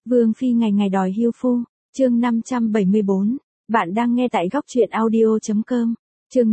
Vương Phi ngày ngày đòi hưu phu, chương 574, bạn đang nghe tại góc truyện audio.com. Chương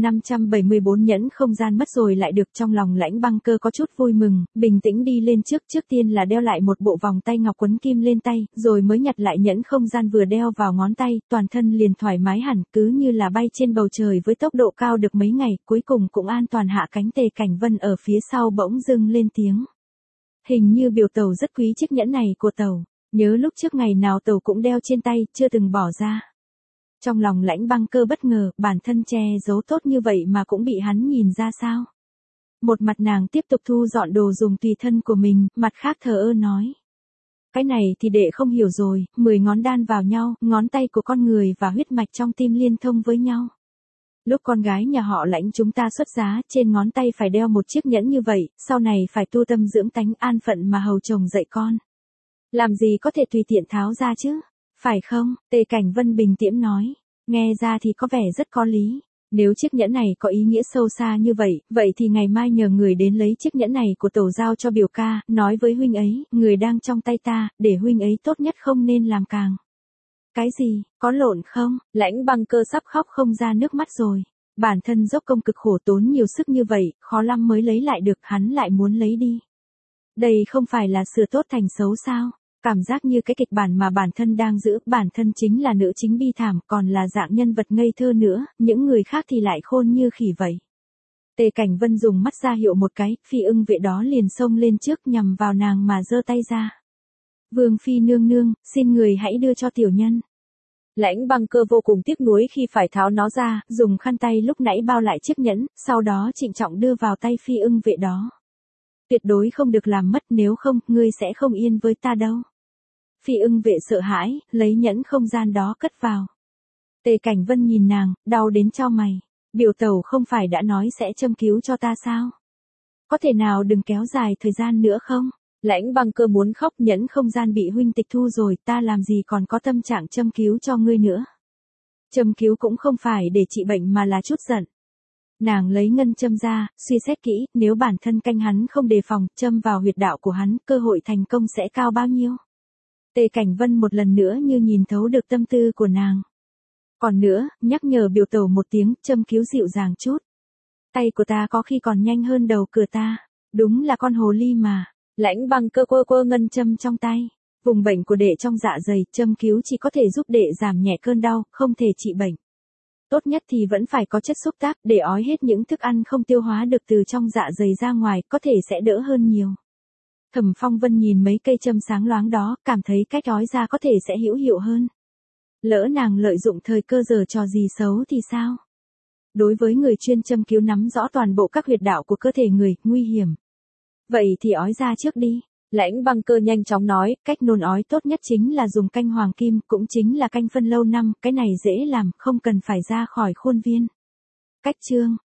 574 nhẫn không gian mất rồi lại được, trong lòng Lãnh Băng Cơ có chút vui mừng, bình tĩnh đi lên trước tiên là đeo lại một bộ vòng tay ngọc quấn kim lên tay, rồi mới nhặt lại nhẫn không gian vừa đeo vào ngón tay, toàn thân liền thoải mái hẳn, cứ như là bay trên bầu trời với tốc độ cao được mấy ngày, cuối cùng cũng an toàn hạ cánh. Tề Cảnh Vân ở phía sau bỗng dưng lên tiếng. Hình như biểu tẩu rất quý chiếc nhẫn này của tẩu, nhớ lúc trước ngày nào tẩu cũng đeo trên tay, chưa từng bỏ ra. Trong lòng Lãnh Băng Cơ bất ngờ, bản thân che giấu tốt như vậy mà cũng bị hắn nhìn ra sao. Một mặt nàng tiếp tục thu dọn đồ dùng tùy thân của mình, mặt khác thờ ơ nói. Cái này thì đệ không hiểu rồi, 10 ngón đan vào nhau, ngón tay của con người và huyết mạch trong tim liên thông với nhau. Lúc con gái nhà họ Lãnh chúng ta xuất giá, trên ngón tay phải đeo một chiếc nhẫn như vậy, sau này phải tu tâm dưỡng tánh an phận mà hầu chồng dạy con. Làm gì có thể tùy tiện tháo ra chứ? Phải không? Tề Cảnh Vân bình tĩnh nói. Nghe ra thì có vẻ rất có lý. Nếu chiếc nhẫn này có ý nghĩa sâu xa như vậy, vậy thì ngày mai nhờ người đến lấy chiếc nhẫn này của tẩu giao cho biểu ca, nói với huynh ấy, người đang trong tay ta, để huynh ấy tốt nhất không nên làm càng. Cái gì, có lộn không? Lãnh Băng Cơ sắp khóc không ra nước mắt rồi. Bản thân dốc công cực khổ tốn nhiều sức như vậy, khó lắm mới lấy lại được, hắn lại muốn lấy đi. Đây không phải là sửa tốt thành xấu sao? Cảm giác như cái kịch bản mà bản thân đang giữ, bản thân chính là nữ chính bi thảm, còn là dạng nhân vật ngây thơ nữa, những người khác thì lại khôn như khỉ vậy. Tề Cảnh Vân dùng mắt ra hiệu một cái, Phi Ưng Vệ đó liền xông lên trước nhằm vào nàng mà giơ tay ra. Vương Phi nương nương, xin người hãy đưa cho tiểu nhân. Lãnh Băng Cơ vô cùng tiếc nuối khi phải tháo nó ra, dùng khăn tay lúc nãy bao lại chiếc nhẫn, sau đó trịnh trọng đưa vào tay Phi Ưng Vệ đó. Tuyệt đối không được làm mất, nếu không, ngươi sẽ không yên với ta đâu. Phi Ưng Vệ sợ hãi, lấy nhẫn không gian đó cất vào. Tề Cảnh Vân nhìn nàng, đau đến chau mày. Biểu tẩu không phải đã nói sẽ châm cứu cho ta sao? Có thể nào đừng kéo dài thời gian nữa không? Lãnh Băng Cơ muốn khóc, nhẫn không gian bị huynh tịch thu rồi, ta làm gì còn có tâm trạng châm cứu cho ngươi nữa. Châm cứu cũng không phải để trị bệnh mà là chút giận. Nàng lấy ngân châm ra, suy xét kỹ, nếu bản thân canh hắn không đề phòng, châm vào huyệt đạo của hắn, cơ hội thành công sẽ cao bao nhiêu? Tề Cảnh Vân một lần nữa như nhìn thấu được tâm tư của nàng. Còn nữa, nhắc nhở biểu tẩu một tiếng, châm cứu dịu dàng chút. Tay của ta có khi còn nhanh hơn đầu cửa ta. Đúng là con hồ ly mà. Lãnh Băng Cơ quơ ngân châm trong tay. Vùng bệnh của đệ trong dạ dày, châm cứu chỉ có thể giúp đệ giảm nhẹ cơn đau, không thể trị bệnh. Tốt nhất thì vẫn phải có chất xúc tác, để ói hết những thức ăn không tiêu hóa được từ trong dạ dày ra ngoài, có thể sẽ đỡ hơn nhiều. Thẩm Phong Vân nhìn mấy cây châm sáng loáng đó, cảm thấy cách ói ra có thể sẽ hữu hiệu hơn. Lỡ nàng lợi dụng thời cơ giở trò gì xấu thì sao? Đối với người chuyên châm cứu nắm rõ toàn bộ các huyệt đạo của cơ thể người, nguy hiểm. Vậy thì ói ra trước đi. Lãnh Băng Cơ nhanh chóng nói, cách nôn ói tốt nhất chính là dùng canh hoàng kim, cũng chính là canh phân lâu năm, cái này dễ làm, không cần phải ra khỏi khuôn viên. Cách chương,